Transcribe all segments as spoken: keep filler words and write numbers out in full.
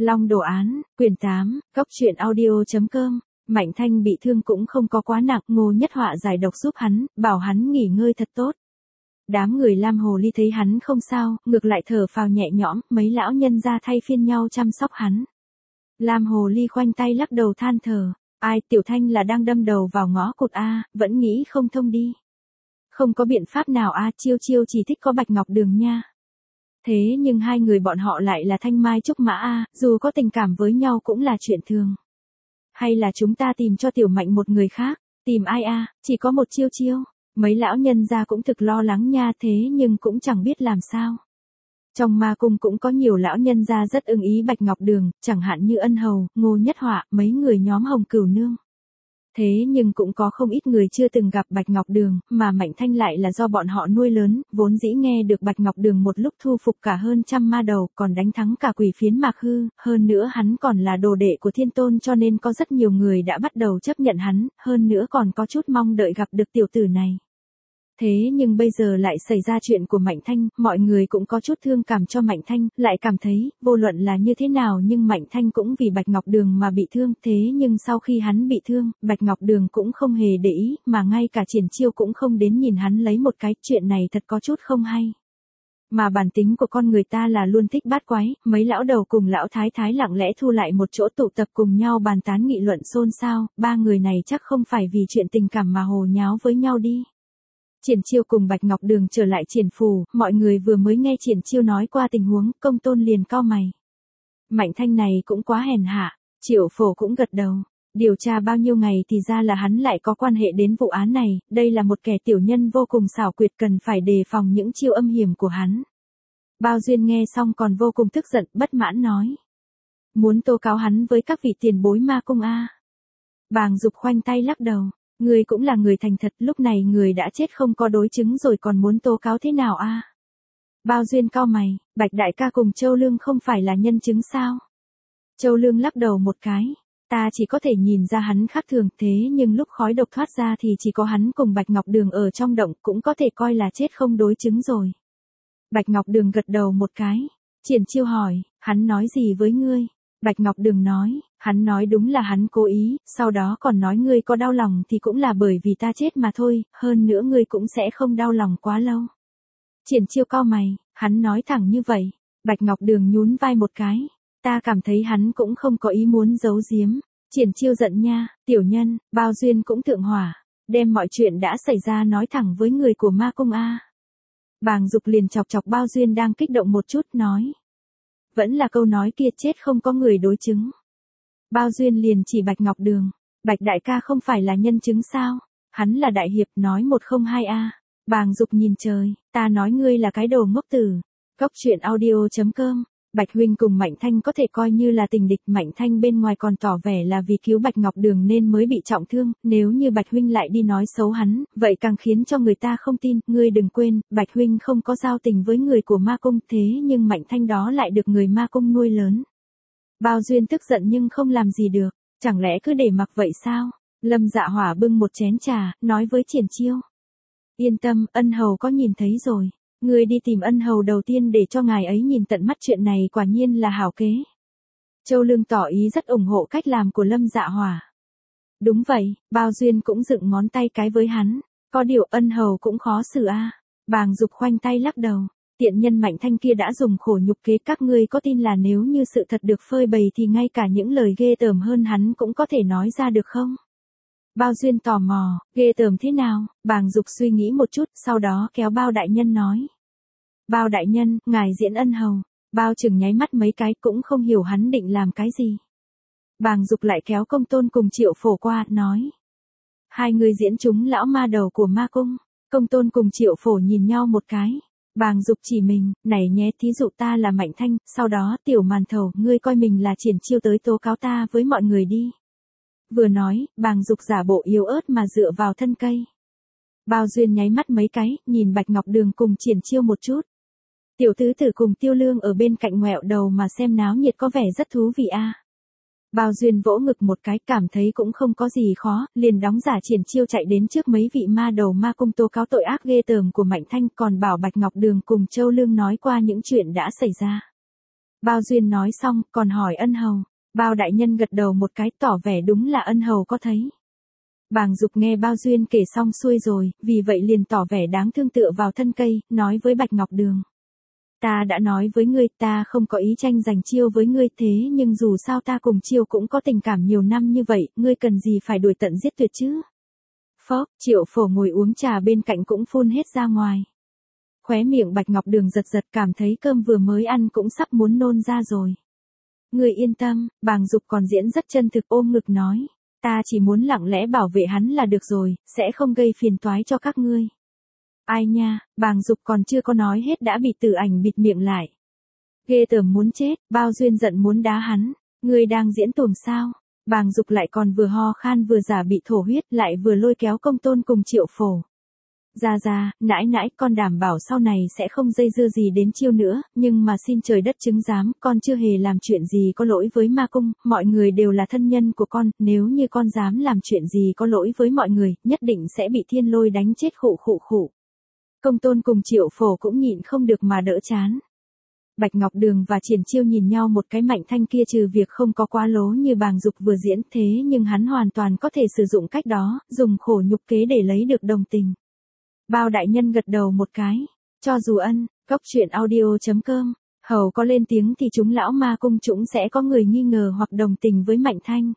Long đồ án, quyển tám, góc truyện audio chấm com. Mạnh Thanh bị thương cũng không có quá nặng, Ngô Nhất Họa giải độc giúp hắn, bảo hắn nghỉ ngơi thật tốt. Đám người Lam Hồ Ly thấy hắn không sao, ngược lại thở phào nhẹ nhõm, mấy lão nhân ra thay phiên nhau chăm sóc hắn. Lam Hồ Ly khoanh tay lắc đầu than thở, ai Tiểu Thanh là đang đâm đầu vào ngõ cụt a, vẫn nghĩ không thông đi. Không có biện pháp nào a, Chiêu Chiêu chỉ thích có Bạch Ngọc Đường nha. Thế nhưng hai người bọn họ lại là Thanh Mai Trúc Mã a, dù có tình cảm với nhau cũng là chuyện thường. Hay là chúng ta tìm cho Tiểu Mạnh một người khác, tìm ai a, chỉ có một Chiêu Chiêu. Mấy lão nhân gia cũng thực lo lắng nha, thế nhưng cũng chẳng biết làm sao. Trong ma cung cũng có nhiều lão nhân gia rất ưng ý Bạch Ngọc Đường, chẳng hạn như Ân Hầu, Ngô Nhất Họa, mấy người nhóm Hồng Cửu Nương. Thế nhưng cũng có không ít người chưa từng gặp Bạch Ngọc Đường, mà Mạnh Thanh lại là do bọn họ nuôi lớn, vốn dĩ nghe được Bạch Ngọc Đường một lúc thu phục cả hơn trăm ma đầu, còn đánh thắng cả quỷ phiến Mạc Hư, hơn nữa hắn còn là đồ đệ của Thiên Tôn cho nên có rất nhiều người đã bắt đầu chấp nhận hắn, hơn nữa còn có chút mong đợi gặp được tiểu tử này. Thế nhưng bây giờ lại xảy ra chuyện của Mạnh Thanh, mọi người cũng có chút thương cảm cho Mạnh Thanh, lại cảm thấy, vô luận là như thế nào nhưng Mạnh Thanh cũng vì Bạch Ngọc Đường mà bị thương, thế nhưng sau khi hắn bị thương, Bạch Ngọc Đường cũng không hề để ý, mà ngay cả Triển Chiêu cũng không đến nhìn hắn lấy một cái, chuyện này thật có chút không hay. Mà bản tính của con người ta là luôn thích bát quái, mấy lão đầu cùng lão thái thái lặng lẽ thu lại một chỗ tụ tập cùng nhau bàn tán nghị luận xôn xao, ba người này chắc không phải vì chuyện tình cảm mà hồ nháo với nhau đi. Triển Chiêu cùng Bạch Ngọc Đường trở lại Triển phủ, mọi người vừa mới nghe Triển Chiêu nói qua tình huống, Công Tôn liền cau mày. Mạnh Thanh này cũng quá hèn hạ, Triệu Phổ cũng gật đầu. Điều tra bao nhiêu ngày thì ra là hắn lại có quan hệ đến vụ án này, đây là một kẻ tiểu nhân vô cùng xảo quyệt, cần phải đề phòng những chiêu âm hiểm của hắn. Bao Duyên nghe xong còn vô cùng tức giận, bất mãn nói. Muốn tố cáo hắn với các vị tiền bối ma cung a. Bàng Dục khoanh tay lắc đầu. Người cũng là người thành thật, lúc này người đã chết không có đối chứng rồi còn muốn tố cáo thế nào a? À? Bao Duyên cau mày, Bạch đại ca cùng Châu Lương không phải là nhân chứng sao? Châu Lương lắc đầu một cái, ta chỉ có thể nhìn ra hắn khác thường, thế nhưng lúc khói độc thoát ra thì chỉ có hắn cùng Bạch Ngọc Đường ở trong động, cũng có thể coi là chết không đối chứng rồi. Bạch Ngọc Đường gật đầu một cái, Triển Chiêu hỏi, hắn nói gì với ngươi? Bạch Ngọc Đường nói, hắn nói đúng là hắn cố ý, sau đó còn nói ngươi có đau lòng thì cũng là bởi vì ta chết mà thôi, hơn nữa ngươi cũng sẽ không đau lòng quá lâu. Triển Chiêu cau mày, hắn nói thẳng như vậy. Bạch Ngọc Đường nhún vai một cái, ta cảm thấy hắn cũng không có ý muốn giấu giếm. Triển Chiêu giận nha, tiểu nhân, Bao Duyên cũng thượng hỏa, đem mọi chuyện đã xảy ra nói thẳng với người của ma cung a. Bàng Dục liền chọc chọc Bao Duyên đang kích động một chút, nói. Vẫn là câu nói kia, chết không có người đối chứng. Bao Duyên liền chỉ Bạch Ngọc Đường, Bạch đại ca không phải là nhân chứng sao? Hắn là đại hiệp, nói một không hai a. Bàng Dục nhìn trời, ta nói ngươi là cái đồ ngốc tử. Góc truyện audio chấm com. Bạch huynh cùng Mạnh Thanh có thể coi như là tình địch, Mạnh Thanh bên ngoài còn tỏ vẻ là vì cứu Bạch Ngọc Đường nên mới bị trọng thương, nếu như Bạch huynh lại đi nói xấu hắn, vậy càng khiến cho người ta không tin, ngươi đừng quên, Bạch huynh không có giao tình với người của ma cung, thế nhưng Mạnh Thanh đó lại được người ma cung nuôi lớn. Bao Duyên tức giận nhưng không làm gì được, chẳng lẽ cứ để mặc vậy sao? Lâm Dạ Hỏa bưng một chén trà, nói với Triển Chiêu. Yên tâm, Ân Hầu có nhìn thấy rồi. Ngươi đi tìm Ân Hầu đầu tiên để cho ngài ấy nhìn tận mắt, chuyện này quả nhiên là hảo kế. Châu Lương tỏ ý rất ủng hộ cách làm của Lâm Dạ Hỏa. Đúng vậy, Bao Duyên cũng dựng ngón tay cái với hắn, có điều Ân Hầu cũng khó xử a. À. Bàng Dục khoanh tay lắc đầu, tiện nhân Mạnh Thanh kia đã dùng khổ nhục kế, các ngươi có tin là nếu như sự thật được phơi bày thì ngay cả những lời ghê tởm hơn hắn cũng có thể nói ra được không? Bao Duyên tò mò, ghê tởm thế nào? Bàng Dục suy nghĩ một chút, sau đó kéo Bao đại nhân nói. Bao đại nhân, ngài diễn Ân Hầu. Bao Trừng nháy mắt mấy cái cũng không hiểu hắn định làm cái gì. Bàng Dục lại kéo Công Tôn cùng Triệu Phổ qua, nói. Hai người diễn chúng lão ma đầu của ma cung. Công Tôn cùng Triệu Phổ nhìn nhau một cái. Bàng Dục chỉ mình, này nhé, thí dụ ta là Mạnh Thanh, sau đó Tiểu Màn Thầu, ngươi coi mình là Triển Chiêu tới tố cáo ta với mọi người đi. Vừa nói, Bàng Dục giả bộ yếu ớt mà dựa vào thân cây. Bao Duyên nháy mắt mấy cái, nhìn Bạch Ngọc Đường cùng Triển Chiêu một chút. Tiểu tứ tử cùng Tiêu Lương ở bên cạnh ngoẹo đầu mà xem náo nhiệt có vẻ rất thú vị a. À. Bao Duyên vỗ ngực một cái, cảm thấy cũng không có gì khó, liền đóng giả Triển Chiêu chạy đến trước mấy vị ma đầu ma cung tố cáo tội ác ghê tởm của Mạnh Thanh, còn bảo Bạch Ngọc Đường cùng Châu Lương nói qua những chuyện đã xảy ra. Bao Duyên nói xong, còn hỏi ân hầu. Bao đại nhân gật đầu một cái tỏ vẻ đúng là ân hầu có thấy. Bàng Dục nghe Bao Duyên kể xong xuôi rồi, vì vậy liền tỏ vẻ đáng thương tựa vào thân cây, nói với Bạch Ngọc Đường. Ta đã nói với ngươi, ta không có ý tranh giành Chiêu với ngươi, thế nhưng dù sao ta cùng Chiêu cũng có tình cảm nhiều năm như vậy, ngươi cần gì phải đuổi tận giết tuyệt chứ? Phó, Triệu Phổ ngồi uống trà bên cạnh cũng phun hết ra ngoài. Khóe miệng Bạch Ngọc Đường giật giật, cảm thấy cơm vừa mới ăn cũng sắp muốn nôn ra rồi. Ngươi yên tâm, Bàng Dục còn diễn rất chân thực ôm ngực nói. Ta chỉ muốn lặng lẽ bảo vệ hắn là được rồi, sẽ không gây phiền toái cho các ngươi. Ai nha, Bàng Dục còn chưa có nói hết đã bị Tử Ảnh bịt miệng lại. Ghê tởm muốn chết, Bao Duyên giận muốn đá hắn. Ngươi đang diễn tuồng sao? Bàng Dục lại còn vừa ho khan vừa giả bị thổ huyết, lại vừa lôi kéo Công Tôn cùng Triệu Phổ. Ra ra, nãi nãi, con đảm bảo sau này sẽ không dây dưa gì đến Chiêu nữa, nhưng mà xin trời đất chứng giám, con chưa hề làm chuyện gì có lỗi với ma cung, mọi người đều là thân nhân của con, nếu như con dám làm chuyện gì có lỗi với mọi người, nhất định sẽ bị thiên lôi đánh chết khụ khụ khụ. Công Tôn cùng Triệu Phổ cũng nhịn không được mà đỡ chán. Bạch Ngọc Đường và Triển Chiêu nhìn nhau một cái, Mạnh Thanh kia trừ việc không có quá lố như Bàng Dục vừa diễn, thế nhưng hắn hoàn toàn có thể sử dụng cách đó, dùng khổ nhục kế để lấy được đồng tình. Bao đại nhân gật đầu một cái. Cho dù ân, cốc truyện audio chấm com, hầu có lên tiếng thì chúng lão ma cung chúng sẽ có người nghi ngờ hoặc đồng tình với Mạnh Thanh.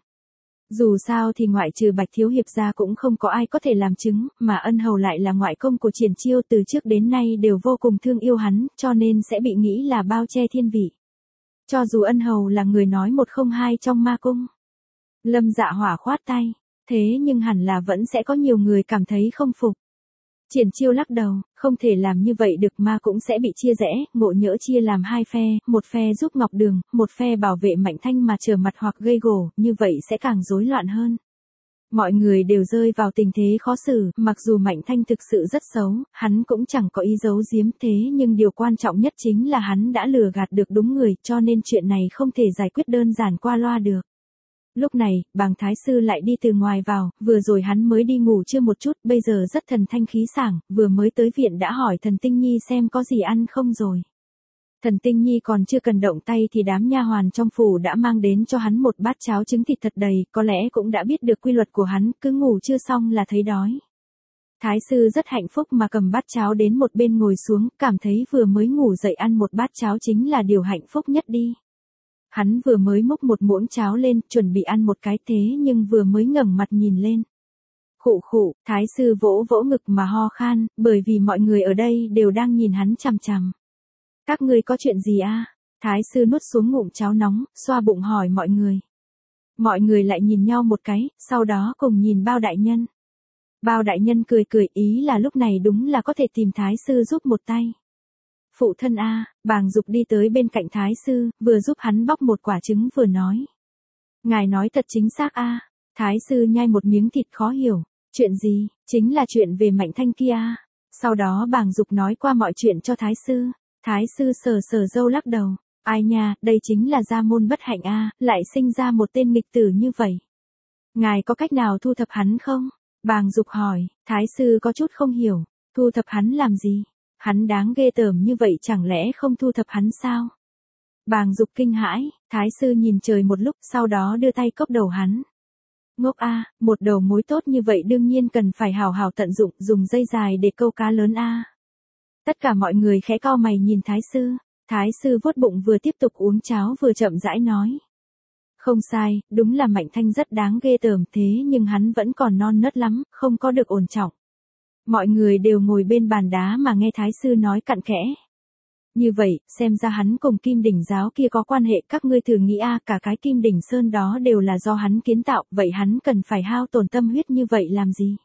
Dù sao thì ngoại trừ Bạch Thiếu Hiệp ra cũng không có ai có thể làm chứng, mà ân hầu lại là ngoại công của Triển Chiêu, từ trước đến nay đều vô cùng thương yêu hắn, cho nên sẽ bị nghĩ là bao che thiên vị. Cho dù ân hầu là người nói một không hai trong ma cung. Lâm Dạ Hỏa khoát tay, thế nhưng hẳn là vẫn sẽ có nhiều người cảm thấy không phục. Triển Chiêu lắc đầu, không thể làm như vậy được, ma cũng sẽ bị chia rẽ, ngộ nhỡ chia làm hai phe, một phe giúp Ngọc Đường, một phe bảo vệ Mạnh Thanh mà trở mặt hoặc gây gổ, như vậy sẽ càng rối loạn hơn. Mọi người đều rơi vào tình thế khó xử, mặc dù Mạnh Thanh thực sự rất xấu, hắn cũng chẳng có ý giấu giếm, thế nhưng điều quan trọng nhất chính là hắn đã lừa gạt được đúng người, cho nên chuyện này không thể giải quyết đơn giản qua loa được. Lúc này, Bàng Thái Sư lại đi từ ngoài vào, vừa rồi hắn mới đi ngủ chưa một chút, bây giờ rất thần thanh khí sảng, vừa mới tới viện đã hỏi Thần Tinh Nhi xem có gì ăn không rồi. Thần Tinh Nhi còn chưa cần động tay thì đám nha hoàn trong phủ đã mang đến cho hắn một bát cháo trứng thịt thật đầy, có lẽ cũng đã biết được quy luật của hắn, cứ ngủ chưa xong là thấy đói. Thái Sư rất hạnh phúc mà cầm bát cháo đến một bên ngồi xuống, cảm thấy vừa mới ngủ dậy ăn một bát cháo chính là điều hạnh phúc nhất đi. Hắn vừa mới múc một muỗng cháo lên, chuẩn bị ăn một cái, thế nhưng vừa mới ngẩng mặt nhìn lên. Khụ khụ, Thái Sư vỗ vỗ ngực mà ho khan, bởi vì mọi người ở đây đều đang nhìn hắn chằm chằm. Các ngươi có chuyện gì à? Thái Sư nuốt xuống ngụm cháo nóng, xoa bụng hỏi mọi người. Mọi người lại nhìn nhau một cái, sau đó cùng nhìn Bao đại nhân. Bao đại nhân cười cười, ý là lúc này đúng là có thể tìm Thái Sư giúp một tay. Phụ thân a, Bàng Dục đi tới bên cạnh Thái Sư, vừa giúp hắn bóc một quả trứng vừa nói. Ngài nói thật chính xác a. Thái Sư nhai một miếng thịt khó hiểu. Chuyện gì? Chính là chuyện về Mạnh Thanh kia. Sau đó Bàng Dục nói qua mọi chuyện cho Thái Sư. Thái Sư sờ sờ râu lắc đầu. Ai nha, đây chính là gia môn bất hạnh a, lại sinh ra một tên nghịch tử như vậy. Ngài có cách nào thu thập hắn không? Bàng Dục hỏi. Thái Sư có chút không hiểu. Thu thập hắn làm gì? Hắn đáng ghê tởm như vậy, chẳng lẽ không thu thập hắn sao? Bàng Dục kinh hãi, Thái Sư nhìn trời một lúc, sau đó đưa tay cốc đầu hắn. Ngốc a, một đầu mối tốt như vậy đương nhiên cần phải hào hào tận dụng, dùng dây dài để câu cá lớn a. Tất cả mọi người khẽ cau mày nhìn Thái Sư. Thái Sư vuốt bụng vừa tiếp tục uống cháo vừa chậm rãi nói. Không sai, đúng là Mạnh Thanh rất đáng ghê tởm, thế nhưng hắn vẫn còn non nớt lắm, không có được ổn trọng. Mọi người đều ngồi bên bàn đá mà nghe Thái Sư nói cặn kẽ. Như vậy, xem ra hắn cùng Kim Đỉnh giáo kia có quan hệ, các ngươi thử nghĩ a, cả cái Kim Đỉnh Sơn đó đều là do hắn kiến tạo, vậy hắn cần phải hao tổn tâm huyết như vậy làm gì?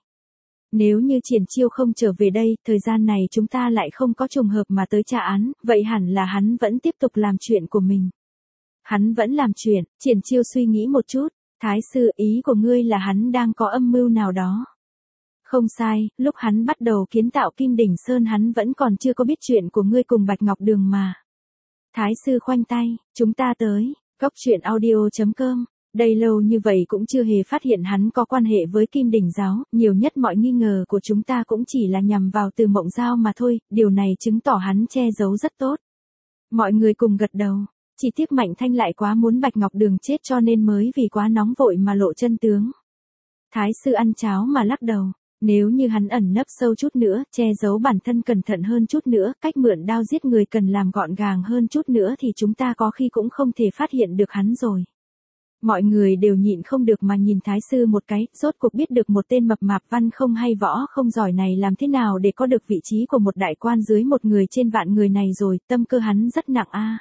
Nếu như Triển Chiêu không trở về đây, thời gian này chúng ta lại không có trùng hợp mà tới tra án, vậy hẳn là hắn vẫn tiếp tục làm chuyện của mình. Hắn vẫn làm chuyện, Triển Chiêu suy nghĩ một chút. Thái Sư, ý của ngươi là hắn đang có âm mưu nào đó? Không sai, lúc hắn bắt đầu kiến tạo Kim Đỉnh Sơn hắn vẫn còn chưa có biết chuyện của ngươi cùng Bạch Ngọc Đường mà. Thái Sư khoanh tay, chúng ta tới, cốc truyện audio chấm com, đây lâu như vậy cũng chưa hề phát hiện hắn có quan hệ với Kim Đỉnh giáo, nhiều nhất mọi nghi ngờ của chúng ta cũng chỉ là nhằm vào Từ Mộng Giao mà thôi, điều này chứng tỏ hắn che giấu rất tốt. Mọi người cùng gật đầu, Chỉ tiếc Mạnh Thanh lại quá muốn Bạch Ngọc Đường chết cho nên mới vì quá nóng vội mà lộ chân tướng. Thái sư ăn cháo mà lắc đầu. Nếu như hắn ẩn nấp sâu chút nữa, che giấu bản thân cẩn thận hơn chút nữa, cách mượn đao giết người cần làm gọn gàng hơn chút nữa thì chúng ta có khi cũng không thể phát hiện được hắn rồi. Mọi người đều nhịn không được mà nhìn thái sư một cái, rốt cuộc biết được một tên mập mạp văn không hay võ không giỏi này làm thế nào để có được vị trí của một đại quan dưới một người trên vạn người này rồi, tâm cơ hắn rất nặng a.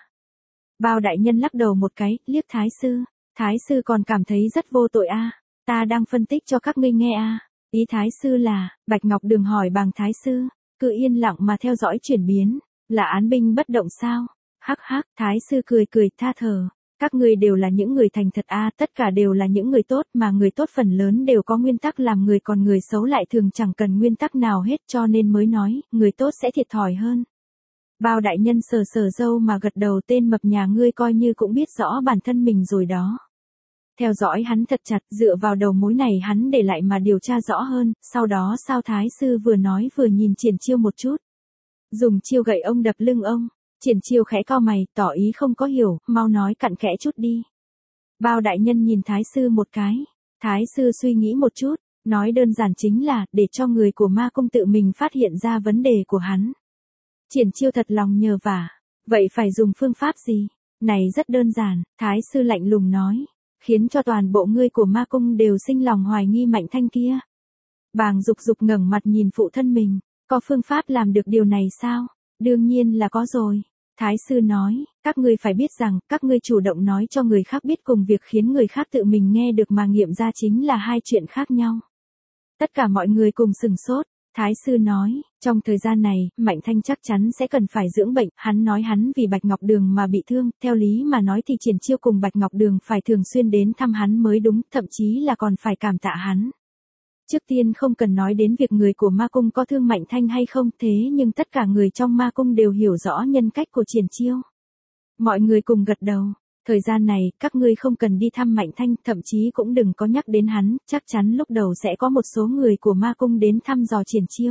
Bao đại nhân lắc đầu một cái, liếc thái sư. Thái sư còn cảm thấy rất vô tội a. Ta đang phân tích cho các ngươi nghe a. Ý thái sư là, Bạch Ngọc Đường hỏi bằng thái sư, cứ yên lặng mà theo dõi chuyển biến, là án binh bất động sao? Hắc hắc, thái sư cười cười tha thở, các ngươi đều là những người thành thật a, tất cả đều là những người tốt mà người tốt phần lớn đều có nguyên tắc làm người còn người xấu lại thường chẳng cần nguyên tắc nào hết cho nên mới nói, người tốt sẽ thiệt thòi hơn. Bao đại nhân sờ sờ râu mà gật đầu tên mập nhà ngươi coi như cũng biết rõ bản thân mình rồi đó. Theo dõi hắn thật chặt, dựa vào đầu mối này hắn để lại mà điều tra rõ hơn, sau đó sao thái sư vừa nói vừa nhìn Triển Chiêu một chút. Dùng chiêu gậy ông đập lưng ông, Triển Chiêu khẽ cau mày, tỏ ý không có hiểu, mau nói cặn kẽ chút đi. Bao đại nhân nhìn thái sư một cái, thái sư suy nghĩ một chút, nói đơn giản chính là, để cho người của ma cung tự mình phát hiện ra vấn đề của hắn. Triển Chiêu thật lòng nhờ vả, vậy phải dùng phương pháp gì? Này rất đơn giản, thái sư lạnh lùng nói. Khiến cho toàn bộ ngươi của ma cung đều sinh lòng hoài nghi Mạnh Thanh kia. Bàng Dục Dục ngẩng mặt nhìn phụ thân mình, có phương pháp làm được điều này sao? Đương nhiên là có rồi. Thái sư nói, các ngươi phải biết rằng, các ngươi chủ động nói cho người khác biết cùng việc khiến người khác tự mình nghe được mà nghiệm ra chính là hai chuyện khác nhau. Tất cả mọi người cùng sừng sốt. Thái sư nói, trong thời gian này, Mạnh Thanh chắc chắn sẽ cần phải dưỡng bệnh, hắn nói hắn vì Bạch Ngọc Đường mà bị thương, theo lý mà nói thì Triển Chiêu cùng Bạch Ngọc Đường phải thường xuyên đến thăm hắn mới đúng, thậm chí là còn phải cảm tạ hắn. Trước tiên không cần nói đến việc người của ma cung có thương Mạnh Thanh hay không, thế nhưng tất cả người trong ma cung đều hiểu rõ nhân cách của Triển Chiêu. Mọi người cùng gật đầu. Thời gian này, các ngươi không cần đi thăm Mạnh Thanh, thậm chí cũng đừng có nhắc đến hắn, chắc chắn lúc đầu sẽ có một số người của ma cung đến thăm dò Triển Chiêu.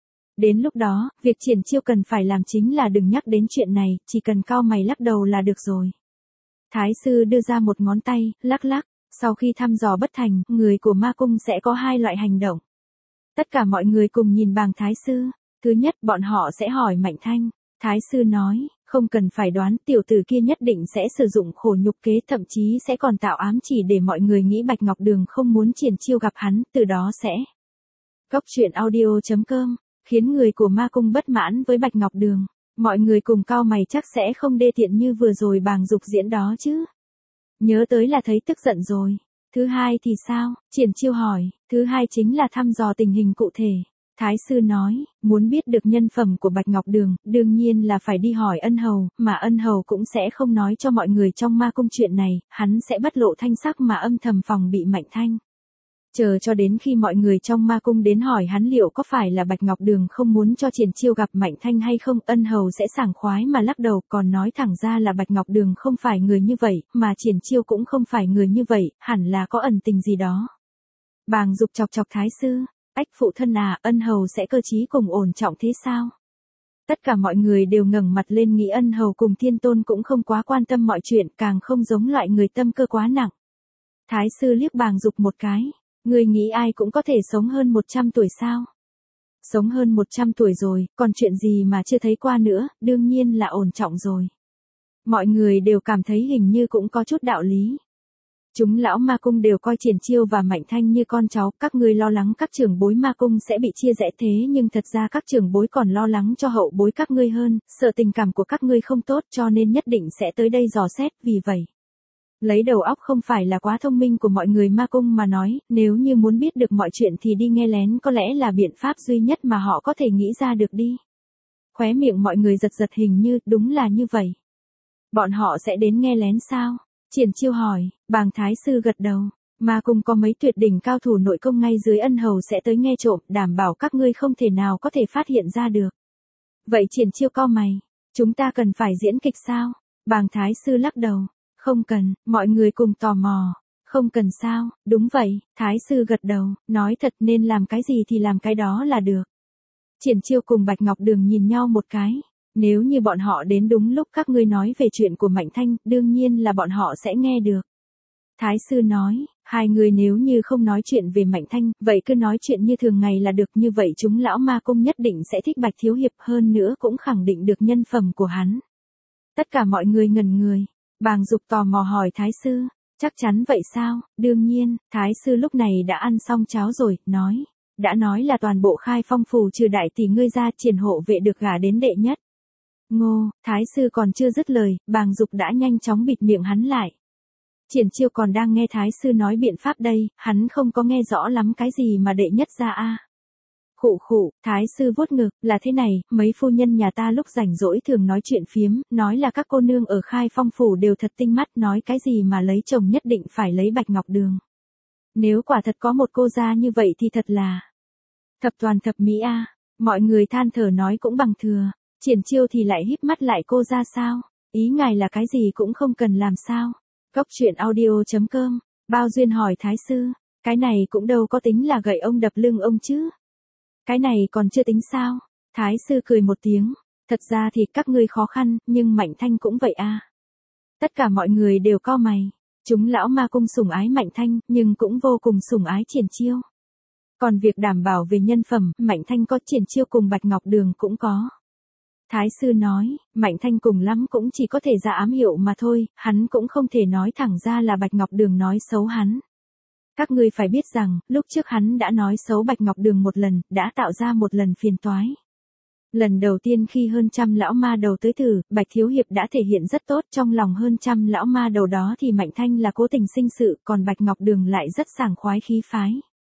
Đến lúc đó, việc Triển Chiêu cần phải làm chính là đừng nhắc đến chuyện này, chỉ cần cau mày lắc đầu là được rồi. Thái sư đưa ra một ngón tay, lắc lắc, sau khi thăm dò bất thành, người của ma cung sẽ có hai loại hành động. Tất cả mọi người cùng nhìn Bàng thái sư, thứ nhất bọn họ sẽ hỏi Mạnh Thanh. Thái sư nói, không cần phải đoán, tiểu tử kia nhất định sẽ sử dụng khổ nhục kế, thậm chí sẽ còn tạo ám chỉ để mọi người nghĩ Bạch Ngọc Đường không muốn Triển Chiêu gặp hắn, từ đó sẽ. Góc truyện audio chấm com, khiến người của ma cung bất mãn với Bạch Ngọc Đường, mọi người cùng cau mày chắc sẽ không đê tiện như vừa rồi Bàng Dục diễn đó chứ. Nhớ tới là thấy tức giận rồi. Thứ hai thì sao? Triển Chiêu hỏi, thứ hai chính là thăm dò tình hình cụ thể. Thái sư nói, muốn biết được nhân phẩm của Bạch Ngọc Đường, đương nhiên là phải đi hỏi Ân Hầu, mà Ân Hầu cũng sẽ không nói cho mọi người trong ma cung chuyện này, hắn sẽ bất lộ thanh sắc mà âm thầm phòng bị Mạnh Thanh. Chờ cho đến khi mọi người trong ma cung đến hỏi hắn liệu có phải là Bạch Ngọc Đường không muốn cho Triển Chiêu gặp Mạnh Thanh hay không, Ân Hầu sẽ sảng khoái mà lắc đầu, còn nói thẳng ra là Bạch Ngọc Đường không phải người như vậy, mà Triển Chiêu cũng không phải người như vậy, hẳn là có ẩn tình gì đó. Bàng Dục chọc chọc thái sư. Ách phụ thân à, Ân Hầu sẽ cơ trí cùng ổn trọng thế sao? Tất cả mọi người đều ngẩng mặt lên nghĩ Ân Hầu cùng Thiên Tôn cũng không quá quan tâm mọi chuyện, càng không giống loại người tâm cơ quá nặng. Thái sư liếc Bàng Dục một cái, người nghĩ ai cũng có thể sống hơn một trăm tuổi sao? Sống hơn một trăm tuổi rồi, còn chuyện gì mà chưa thấy qua nữa, đương nhiên là ổn trọng rồi. Mọi người đều cảm thấy hình như cũng có chút đạo lý. Chúng lão ma cung đều coi Triển Chiêu và Mạnh Thanh như con cháu, các ngươi lo lắng các trưởng bối ma cung sẽ bị chia rẽ thế nhưng thật ra các trưởng bối còn lo lắng cho hậu bối các ngươi hơn, sợ tình cảm của các ngươi không tốt cho nên nhất định sẽ tới đây dò xét, vì vậy. Lấy đầu óc không phải là quá thông minh của mọi người ma cung mà nói, nếu như muốn biết được mọi chuyện thì đi nghe lén có lẽ là biện pháp duy nhất mà họ có thể nghĩ ra được đi. Khóe miệng mọi người giật giật hình như, đúng là như vậy. Bọn họ sẽ đến nghe lén sao? Triển Chiêu hỏi, Bàng thái sư gật đầu, ma cung có mấy tuyệt đỉnh cao thủ nội công ngay dưới Ân Hầu sẽ tới nghe trộm, đảm bảo các ngươi không thể nào có thể phát hiện ra được. Vậy Triển Chiêu cau mày, chúng ta cần phải diễn kịch sao? Bàng thái sư lắc đầu, không cần, mọi người cùng tò mò, không cần sao, đúng vậy, thái sư gật đầu, nói thật nên làm cái gì thì làm cái đó là được. Triển Chiêu cùng Bạch Ngọc Đường nhìn nhau một cái. Nếu như bọn họ đến đúng lúc các ngươi nói về chuyện của Mạnh Thanh, đương nhiên là bọn họ sẽ nghe được. Thái sư nói, hai người nếu như không nói chuyện về Mạnh Thanh, vậy cứ nói chuyện như thường ngày là được, như vậy chúng lão ma cung nhất định sẽ thích Bạch Thiếu Hiệp, hơn nữa cũng khẳng định được nhân phẩm của hắn. Tất cả mọi người ngẩn người. Bàng Dục tò mò hỏi Thái sư, chắc chắn vậy sao? Đương nhiên. Thái sư lúc này đã ăn xong cháo rồi, nói. Đã nói là toàn bộ Khai Phong phủ trừ đại tỷ ngươi ra, Triển hộ vệ được gả đến đệ nhất. Ngô, Thái sư còn chưa dứt lời, Bàng Dục đã nhanh chóng bịt miệng hắn lại. Triển Chiêu còn đang nghe Thái sư nói biện pháp đây, hắn không có nghe rõ lắm cái gì mà đệ nhất ra a. À. Khụ khụ, Thái sư vuốt ngực, là thế này, mấy phu nhân nhà ta lúc rảnh rỗi thường nói chuyện phiếm, nói là các cô nương ở Khai Phong phủ đều thật tinh mắt, nói cái gì mà lấy chồng nhất định phải lấy Bạch Ngọc Đường. Nếu quả thật có một cô gia như vậy thì thật là thập toàn thập mỹ a. À. Mọi người than thở nói cũng bằng thừa. Triển Chiêu thì lại híp mắt lại, cô gia sao? Ý ngài là cái gì cũng không cần làm sao? Cốc truyện audio chấm com, Bao Duyên hỏi Thái sư, cái này cũng đâu có tính là gậy ông đập lưng ông chứ. Cái này còn chưa tính sao? Thái sư cười một tiếng, thật ra thì các ngươi khó khăn, nhưng Mạnh Thanh cũng vậy à. Tất cả mọi người đều cau mày, chúng lão ma cung sủng ái Mạnh Thanh, nhưng cũng vô cùng sủng ái Triển Chiêu. Còn việc đảm bảo về nhân phẩm, Mạnh Thanh có, Triển Chiêu cùng Bạch Ngọc Đường cũng có. Thái sư nói, Mạnh Thanh cùng lắm cũng chỉ có thể ra ám hiệu mà thôi, hắn cũng không thể nói thẳng ra là Bạch Ngọc Đường nói xấu hắn. Các ngươi phải biết rằng, lúc trước hắn đã nói xấu Bạch Ngọc Đường một lần, đã tạo ra một lần phiền toái. Lần đầu tiên khi hơn trăm lão ma đầu tới thử, Bạch Thiếu Hiệp đã thể hiện rất tốt, trong lòng hơn trăm lão ma đầu đó thì Mạnh Thanh là cố tình sinh sự, còn Bạch Ngọc Đường lại rất sảng khoái khí phái.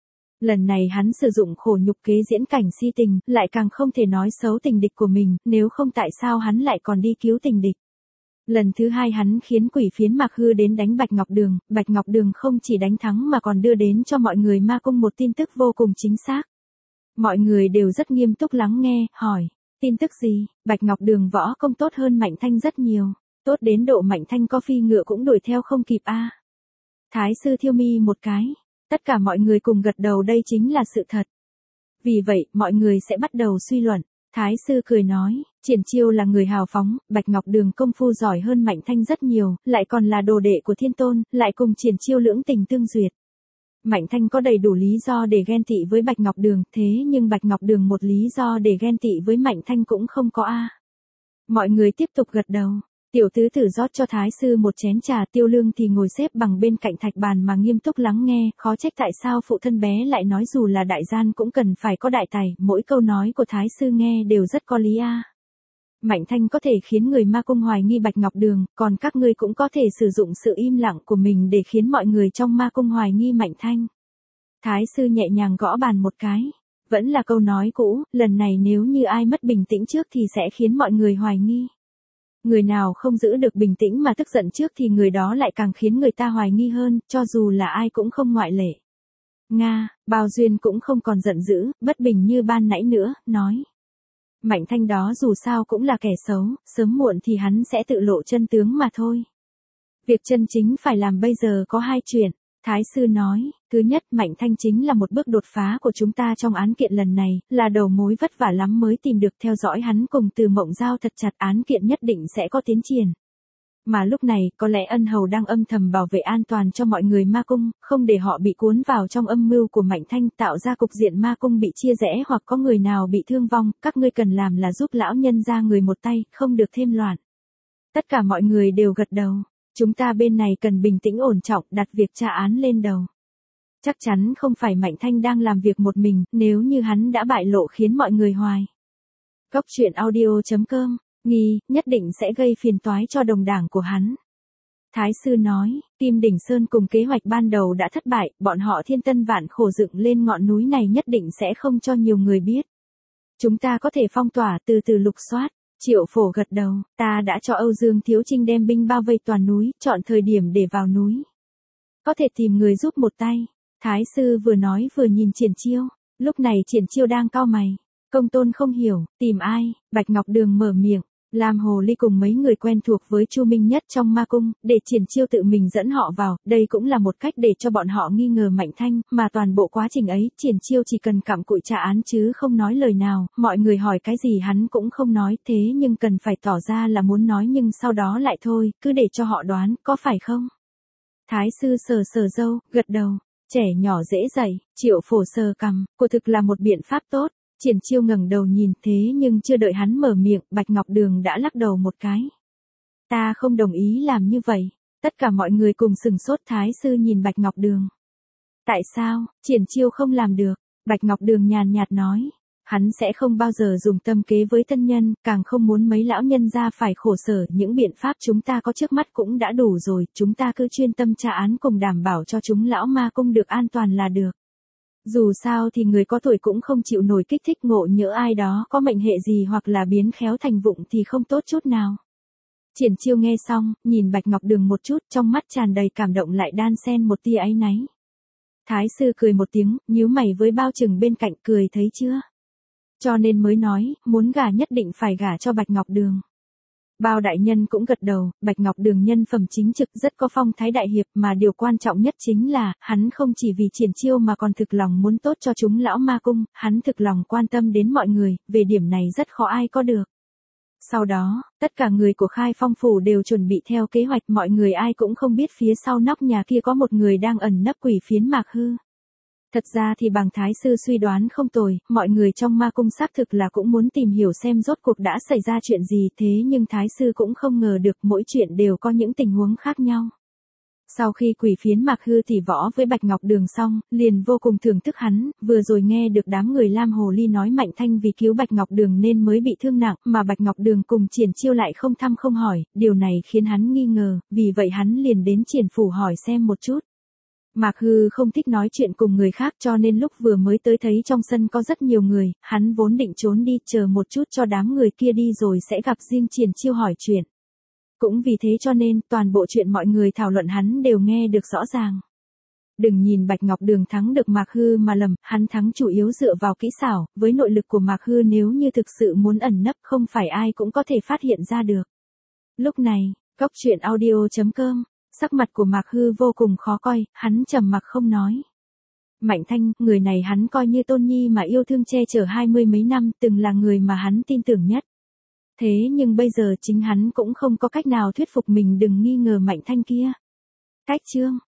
Lần này hắn sử dụng khổ nhục kế diễn cảnh si tình, lại càng không thể nói xấu tình địch của mình, nếu không tại sao hắn lại còn đi cứu tình địch. Lần thứ hai hắn khiến quỷ phiến Mạc Hư đến đánh Bạch Ngọc Đường, Bạch Ngọc Đường không chỉ đánh thắng mà còn đưa đến cho mọi người ma cung một tin tức vô cùng chính xác. Mọi người đều rất nghiêm túc lắng nghe, hỏi, tin tức gì? Bạch Ngọc Đường võ công tốt hơn Mạnh Thanh rất nhiều, tốt đến độ Mạnh Thanh có phi ngựa cũng đuổi theo không kịp a. À. Thái sư thiêu mi một cái. Tất cả mọi người cùng gật đầu, đây chính là sự thật. Vì vậy, mọi người sẽ bắt đầu suy luận. Thái sư cười nói, Triển Chiêu là người hào phóng, Bạch Ngọc Đường công phu giỏi hơn Mạnh Thanh rất nhiều, lại còn là đồ đệ của Thiên Tôn, lại cùng Triển Chiêu lưỡng tình tương duyệt. Mạnh Thanh có đầy đủ lý do để ghen tị với Bạch Ngọc Đường, thế nhưng Bạch Ngọc Đường một lý do để ghen tị với Mạnh Thanh cũng không có a. À. Mọi người tiếp tục gật đầu. Tiểu tứ tử rót cho Thái sư một chén trà, Tiêu Lương thì ngồi xếp bằng bên cạnh thạch bàn mà nghiêm túc lắng nghe, khó trách tại sao phụ thân bé lại nói dù là đại gian cũng cần phải có đại tài, mỗi câu nói của Thái sư nghe đều rất có lý a. À. Mạnh Thanh có thể khiến người ma cung hoài nghi Bạch Ngọc Đường, còn các ngươi cũng có thể sử dụng sự im lặng của mình để khiến mọi người trong ma cung hoài nghi Mạnh Thanh. Thái sư nhẹ nhàng gõ bàn một cái. Vẫn là câu nói cũ, lần này nếu như ai mất bình tĩnh trước thì sẽ khiến mọi người hoài nghi. Người nào không giữ được bình tĩnh mà tức giận trước thì người đó lại càng khiến người ta hoài nghi hơn, cho dù là ai cũng không ngoại lệ. Nga, Bao Duyên cũng không còn giận dữ, bất bình như ban nãy nữa, nói. Mạnh Thanh đó dù sao cũng là kẻ xấu, sớm muộn thì hắn sẽ tự lộ chân tướng mà thôi. Việc chân chính phải làm bây giờ có hai chuyện. Thái sư nói, thứ nhất, Mạnh Thanh chính là một bước đột phá của chúng ta trong án kiện lần này, là đầu mối vất vả lắm mới tìm được, theo dõi hắn cùng Từ Mộng Giao thật chặt, án kiện nhất định sẽ có tiến triển. Mà lúc này, có lẽ Ân Hầu đang âm thầm bảo vệ an toàn cho mọi người ma cung, không để họ bị cuốn vào trong âm mưu của Mạnh Thanh, tạo ra cục diện ma cung bị chia rẽ hoặc có người nào bị thương vong, các ngươi cần làm là giúp lão nhân ra người một tay, không được thêm loạn. Tất cả mọi người đều gật đầu. Chúng ta bên này cần bình tĩnh ổn trọng, đặt việc tra án lên đầu. Chắc chắn không phải Mạnh Thanh đang làm việc một mình, nếu như hắn đã bại lộ khiến mọi người hoài. Cốc truyện audio chấm com, nghi, nhất định sẽ gây phiền toái cho đồng đảng của hắn. Thái sư nói, Kim Đỉnh Sơn cùng kế hoạch ban đầu đã thất bại, bọn họ thiên tân vạn khổ dựng lên ngọn núi này nhất định sẽ không cho nhiều người biết. Chúng ta có thể phong tỏa từ từ lục soát. Triệu Phổ gật đầu, ta đã cho Âu Dương Thiếu Trinh đem binh bao vây toàn núi, chọn thời điểm để vào núi. Có thể tìm người giúp một tay. Thái sư vừa nói vừa nhìn Triển Chiêu, lúc này Triển Chiêu đang cau mày. Công tôn không hiểu, tìm ai? Bạch Ngọc Đường mở miệng, Lam Hồ Ly cùng mấy người quen thuộc với Chu Minh Nhất trong ma cung, để Triển Chiêu tự mình dẫn họ vào, đây cũng là một cách để cho bọn họ nghi ngờ Mạnh Thanh, mà toàn bộ quá trình ấy, Triển Chiêu chỉ cần cặm cụi trả án chứ không nói lời nào, mọi người hỏi cái gì hắn cũng không nói, thế nhưng cần phải tỏ ra là muốn nói nhưng sau đó lại thôi, cứ để cho họ đoán, có phải không? Thái sư sờ sờ râu, gật đầu, trẻ nhỏ dễ dạy, Triệu Phổ sờ cằm, quả thực là một biện pháp tốt. Triển Chiêu ngẩng đầu nhìn thế nhưng chưa đợi hắn mở miệng, Bạch Ngọc Đường đã lắc đầu một cái. Ta không đồng ý làm như vậy. Tất cả mọi người cùng sừng sốt. Thái sư nhìn Bạch Ngọc Đường. Tại sao? Triển Chiêu không làm được. Bạch Ngọc Đường nhàn nhạt nói. Hắn sẽ không bao giờ dùng tâm kế với thân nhân, càng không muốn mấy lão nhân gia phải khổ sở, những biện pháp chúng ta có trước mắt cũng đã đủ rồi, chúng ta cứ chuyên tâm tra án cùng đảm bảo cho chúng lão ma cung được an toàn là được. Dù sao thì người có tuổi cũng không chịu nổi kích thích, ngộ nhỡ ai đó có mệnh hệ gì hoặc là biến khéo thành vụng thì không tốt chút nào. Triển Chiêu nghe xong, nhìn Bạch Ngọc Đường một chút, trong mắt tràn đầy cảm động lại đan xen một tia áy náy. Thái sư cười một tiếng, nhíu mày với Bao Trừng bên cạnh, cười thấy chưa? Cho nên mới nói, muốn gả nhất định phải gả cho Bạch Ngọc Đường. Bao đại nhân cũng gật đầu, Bạch Ngọc Đường nhân phẩm chính trực, rất có phong thái đại hiệp, mà điều quan trọng nhất chính là, hắn không chỉ vì Triển Chiêu mà còn thực lòng muốn tốt cho chúng lão ma cung, hắn thực lòng quan tâm đến mọi người, về điểm này rất khó ai có được. Sau đó, tất cả người của Khai Phong phủ đều chuẩn bị theo kế hoạch, mọi người ai cũng không biết phía sau nóc nhà kia có một người đang ẩn nấp quỷ phiến Mạc Hư. Thật ra thì bằng Thái sư suy đoán không tồi, mọi người trong ma cung xác thực là cũng muốn tìm hiểu xem rốt cuộc đã xảy ra chuyện gì, thế nhưng Thái sư cũng không ngờ được mỗi chuyện đều có những tình huống khác nhau. Sau khi quỷ phiến Mạc Hư thì võ với Bạch Ngọc Đường xong, liền vô cùng thưởng thức hắn, vừa rồi nghe được đám người Lam Hồ Ly nói Mạnh Thanh vì cứu Bạch Ngọc Đường nên mới bị thương nặng, mà Bạch Ngọc Đường cùng Triển Chiêu lại không thăm không hỏi, điều này khiến hắn nghi ngờ, vì vậy hắn liền đến Triển phủ hỏi xem một chút. Mạc Hư không thích nói chuyện cùng người khác cho nên lúc vừa mới tới thấy trong sân có rất nhiều người, hắn vốn định trốn đi chờ một chút cho đám người kia đi rồi sẽ gặp riêng Triển Chiêu hỏi chuyện. Cũng vì thế cho nên toàn bộ chuyện mọi người thảo luận hắn đều nghe được rõ ràng. Đừng nhìn Bạch Ngọc Đường thắng được Mạc Hư mà lầm, hắn thắng chủ yếu dựa vào kỹ xảo, với nội lực của Mạc Hư nếu như thực sự muốn ẩn nấp không phải ai cũng có thể phát hiện ra được. Lúc này, Cốc Truyện Audio chấm com, sắc mặt của Mạc Hư vô cùng khó coi, hắn trầm mặc không nói. Mạnh Thanh, người này hắn coi như tôn nhi mà yêu thương che chở hai mươi mấy năm, từng là người mà hắn tin tưởng nhất. Thế nhưng bây giờ chính hắn cũng không có cách nào thuyết phục mình đừng nghi ngờ Mạnh Thanh kia. Cách chương